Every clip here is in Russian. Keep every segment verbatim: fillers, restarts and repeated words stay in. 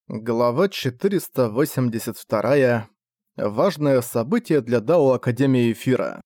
Глава четыреста восемьдесят два. Важное событие для Дао Академии Эфира.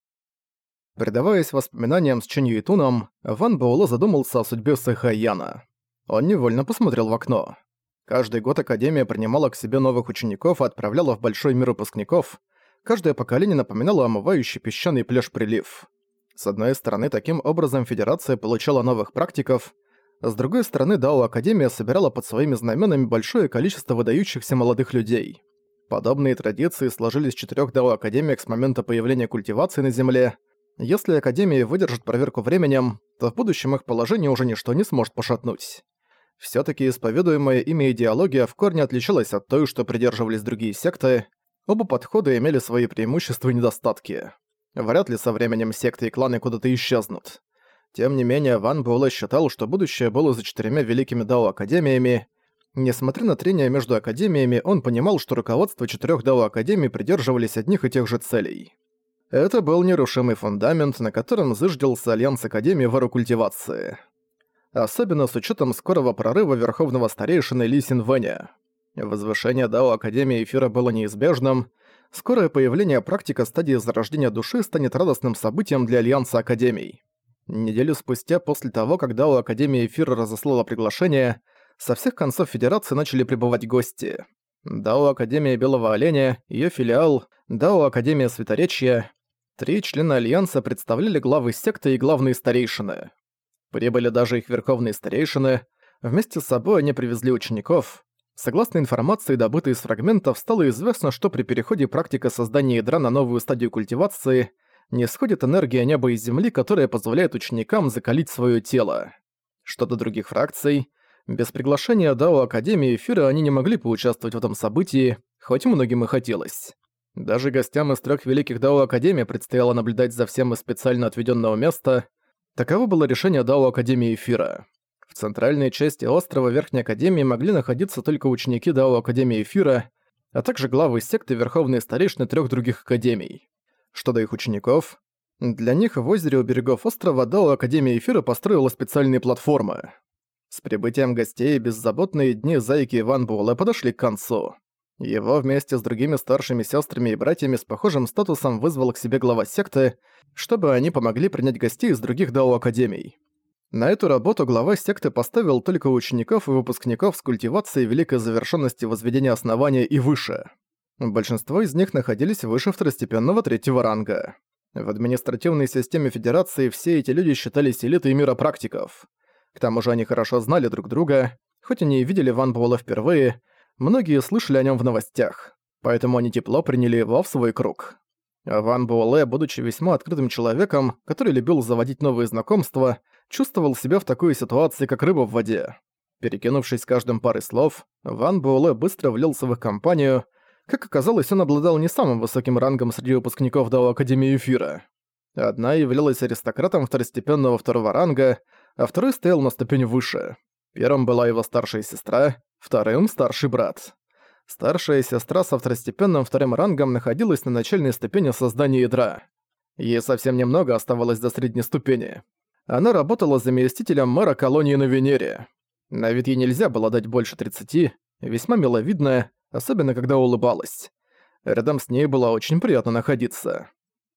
Предаваясь воспоминаниям с Чэнь Юйтуном, Ван Буэлэ задумался о судьбе Сэхайяна. Он невольно посмотрел в окно. Каждый год Академия принимала к себе новых учеников и отправляла в большой мир выпускников. Каждое поколение напоминало омывающий песчаный пляж прилив. С одной стороны, таким образом Федерация получала новых практиков, с другой стороны, Дао Академия собирала под своими знаменами большое количество выдающихся молодых людей. Подобные традиции сложились в четырёх Дао Академиях с момента появления культивации на Земле. Если Академии выдержат проверку временем, то в будущем их положение уже ничто не сможет пошатнуть. Всё-таки исповедуемая ими идеология в корне отличалась от той, что придерживались другие секты. Оба подхода имели свои преимущества и недостатки. Вряд ли со временем секты и кланы куда-то исчезнут. Тем не менее, Ван Буэлэ считал, что будущее было за четырьмя великими Дао-академиями. Несмотря на трения между академиями, он понимал, что руководство четырёх Дао-академий придерживались одних и тех же целей. Это был нерушимый фундамент, на котором зыждился Альянс Академии Вару-культивации. Особенно с учетом скорого прорыва Верховного Старейшины Ли Синвэня. Возвышение Дао-академии Эфира было неизбежным. Скорое появление практика стадии зарождения души станет радостным событием для Альянса Академий. Неделю спустя после того, как Дао Академия Эфира разослала приглашение, со всех концов Федерации начали прибывать гости. Дао Академия Белого Оленя, её филиал, Дао Академия Светоречья. Три члена Альянса представляли главы секты и главные старейшины. Прибыли даже их верховные старейшины. Вместе с собой они привезли учеников. Согласно информации, добытой из фрагментов, стало известно, что при переходе практика создания ядра на новую стадию культивации не сходит энергия неба и земли, которая позволяет ученикам закалить своё тело. Что до других фракций, без приглашения Дао Академии Эфира они не могли поучаствовать в этом событии, хоть многим и хотелось. Даже гостям из трёх великих Дао Академий предстояло наблюдать за всем из специально отведённого места. Таково было решение Дао Академии Эфира. В центральной части острова Верхней Академии могли находиться только ученики Дао Академии Эфира, а также главы секты и верховные старейшины трёх других академий. Что до их учеников, для них в озере у берегов острова Дао Академия Эфира построила специальные платформы. С прибытием гостей беззаботные дни Зайки и Ван Буэлэ подошли к концу. Его вместе с другими старшими сестрами и братьями с похожим статусом вызвал к себе глава секты, чтобы они помогли принять гостей из других Дао Академий. На эту работу глава секты поставил только учеников и выпускников с культивацией великой завершенности возведения основания и выше. Большинство из них находились выше второстепенного третьего ранга. В административной системе Федерации все эти люди считались элитой мира практиков. К тому же они хорошо знали друг друга, хоть они и видели Ван Буэлэ впервые, многие слышали о нем в новостях, поэтому они тепло приняли его в свой круг. А Ван Буэлэ, будучи весьма открытым человеком, который любил заводить новые знакомства, чувствовал себя в такой ситуации, как рыба в воде. Перекинувшись с каждым парой слов, Ван Буэлэ быстро влился в их компанию. Как оказалось, он обладал не самым высоким рангом среди выпускников Дао Академии Эфира. Одна являлась аристократом второстепенного второго ранга, а второй стоял на ступень выше. Первым была его старшая сестра, вторым — старший брат. Старшая сестра со второстепенным вторым рангом находилась на начальной ступени создания ядра. Ей совсем немного оставалось до средней ступени. Она работала заместителем мэра колонии на Венере. На вид ей нельзя было дать больше тридцати, весьма миловидная, особенно когда улыбалась. Рядом с ней было очень приятно находиться.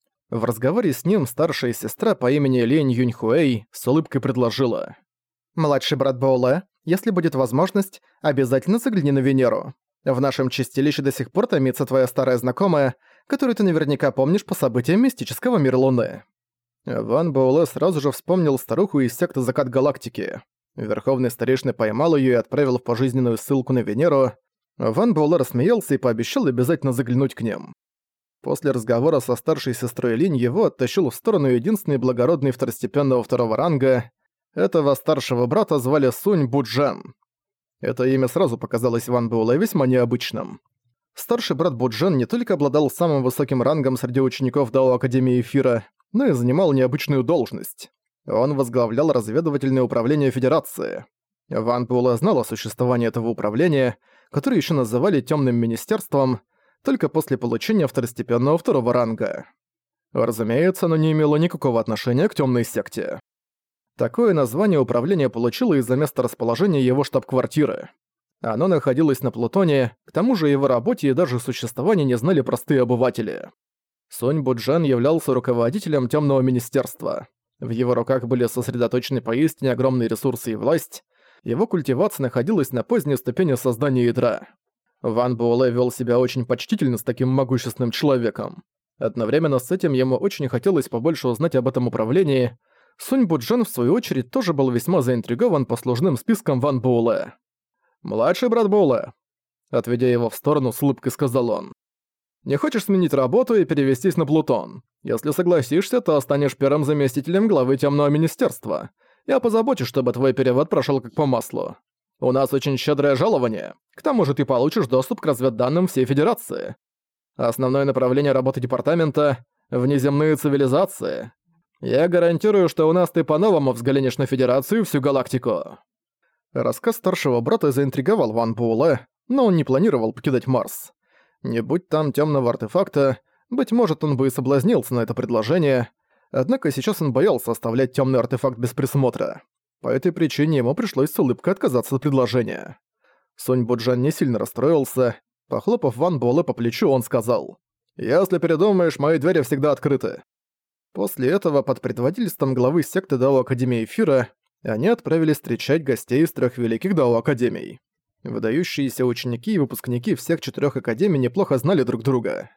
В разговоре с ним старшая сестра по имени Лень Юньхуэй с улыбкой предложила: «Младший брат Буэлэ, если будет возможность, обязательно загляни на Венеру. В нашем чистилище до сих пор томится твоя старая знакомая, которую ты наверняка помнишь по событиям мистического мира Луны». Ван Буэлэ сразу же вспомнил старуху из секты Закат Галактики. Верховный старейшина поймал её и отправил в пожизненную ссылку на Венеру. Ван Буэлэ рассмеялся и пообещал обязательно заглянуть к ним. После разговора со старшей сестрой Линь его оттащил в сторону единственный благородный второстепенного второго ранга. Этого старшего брата звали Сунь Буджен. Это имя сразу показалось Ван Буэлэ весьма необычным. Старший брат Буджен не только обладал самым высоким рангом среди учеников Дао Академии Эфира, но и занимал необычную должность. Он возглавлял разведывательное управление Федерации. Ван Буэлэ знал о существовании этого управления, которое еще называли «Тёмным министерством», только после получения второстепенного второго ранга. Разумеется, оно не имело никакого отношения к тёмной секте. Такое название управление получило из-за места расположения его штаб-квартиры. Оно находилось на Плутоне, к тому же его работе и даже существовании не знали простые обыватели. Сунь Буджен являлся руководителем Тёмного Министерства. В его руках были сосредоточены поистине огромные ресурсы и власть. Его культивация находилась на поздней ступени создания ядра. Ван Буэлэ вел себя очень почтительно с таким могущественным человеком. Одновременно с этим ему очень хотелось побольше узнать об этом управлении. Сунь Буджен, в свою очередь, тоже был весьма заинтригован послужным списком Ван Буэлэ. «Младший брат Буэлэ», — отведя его в сторону, с улыбкой сказал он. «Не хочешь сменить работу и перевестись на Плутон? Если согласишься, то станешь первым заместителем главы Тёмного Министерства. Я позабочусь, чтобы твой перевод прошёл как по маслу. У нас очень щедрое жалование. К тому же ты получишь доступ к разведданным всей Федерации. Основное направление работы департамента — внеземные цивилизации. Я гарантирую, что у нас ты по-новому взглянешь на Федерацию и всю галактику». Рассказ старшего брата заинтриговал Ван Буэлэ, но он не планировал покидать Марс. Не будь там тёмного артефакта, быть может, он бы и соблазнился на это предложение, однако сейчас он боялся оставлять тёмный артефакт без присмотра. По этой причине ему пришлось с улыбкой отказаться от предложения. Сунь Буджен не сильно расстроился. Похлопав Ван Буэлэ по плечу, он сказал: «Если передумаешь, мои двери всегда открыты». После этого, под предводительством главы секты Дао Академии Эфира, они отправились встречать гостей из трёх великих Дао Академий. Выдающиеся ученики и выпускники всех четырёх академий неплохо знали друг друга.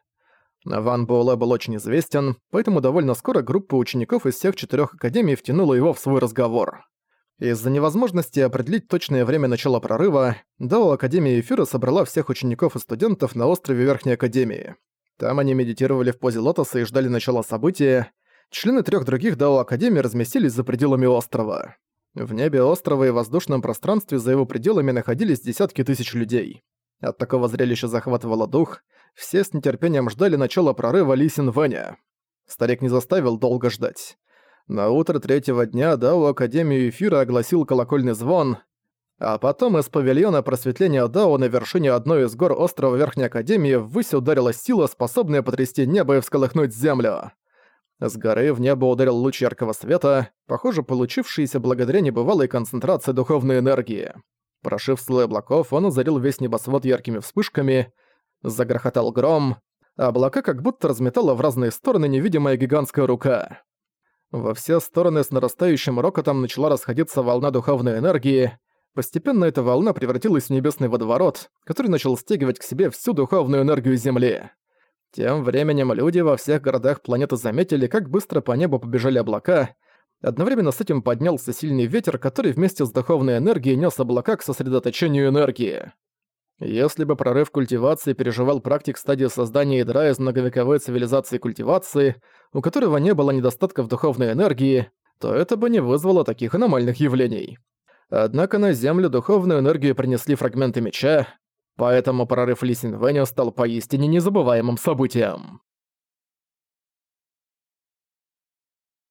Ван Буэлэ был очень известен, поэтому довольно скоро группа учеников из всех четырёх академий втянула его в свой разговор. Из-за невозможности определить точное время начала прорыва, Дао Академия Эфира собрала всех учеников и студентов на острове Верхней Академии. Там они медитировали в позе лотоса и ждали начала события. Члены трёх других Дао Академий разместились за пределами острова. В небе острова и воздушном пространстве за его пределами находились десятки тысяч людей. От такого зрелища захватывало дух, все с нетерпением ждали начала прорыва Ли Синвэня. Старик не заставил долго ждать. На утро третьего дня Дао Академию Эфира огласил колокольный звон, а потом из павильона просветления Дао на вершине одной из гор острова Верхней Академии ввысь ударила сила, способная потрясти небо и всколыхнуть землю. С горы в небо ударил луч яркого света, похоже, получившийся благодаря небывалой концентрации духовной энергии. Прошив слой облаков, он озарил весь небосвод яркими вспышками, загрохотал гром, а облака как будто разметала в разные стороны невидимая гигантская рука. Во все стороны с нарастающим рокотом начала расходиться волна духовной энергии. Постепенно эта волна превратилась в небесный водоворот, который начал стягивать к себе всю духовную энергию Земли. Тем временем люди во всех городах планеты заметили, как быстро по небу побежали облака. Одновременно с этим поднялся сильный ветер, который вместе с духовной энергией нёс облака к сосредоточению энергии. Если бы прорыв культивации переживал практик стадии создания ядра из многовековой цивилизации культивации, у которого не было недостатка в духовной энергии, то это бы не вызвало таких аномальных явлений. Однако на Землю духовную энергию принесли фрагменты меча, поэтому прорыв Ли Синвэня стал поистине незабываемым событием.